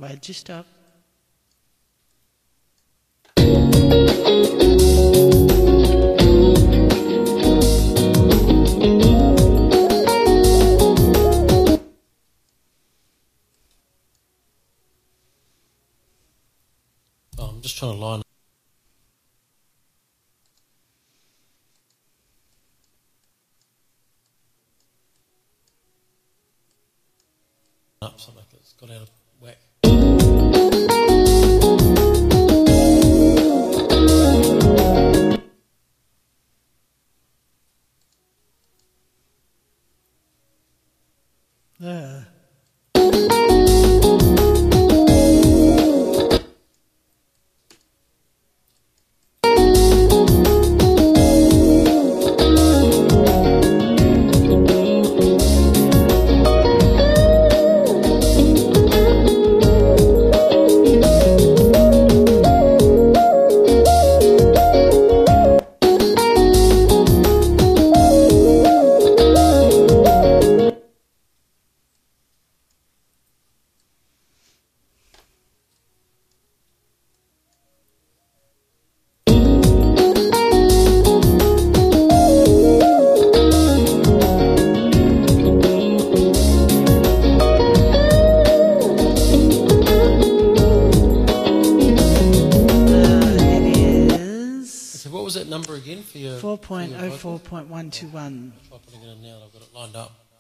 Why'd you stop? Oh, I'm just trying to line up something that's got out of whack. What was that number again for your 4.04.121. Try putting it in now. I've got it lined up.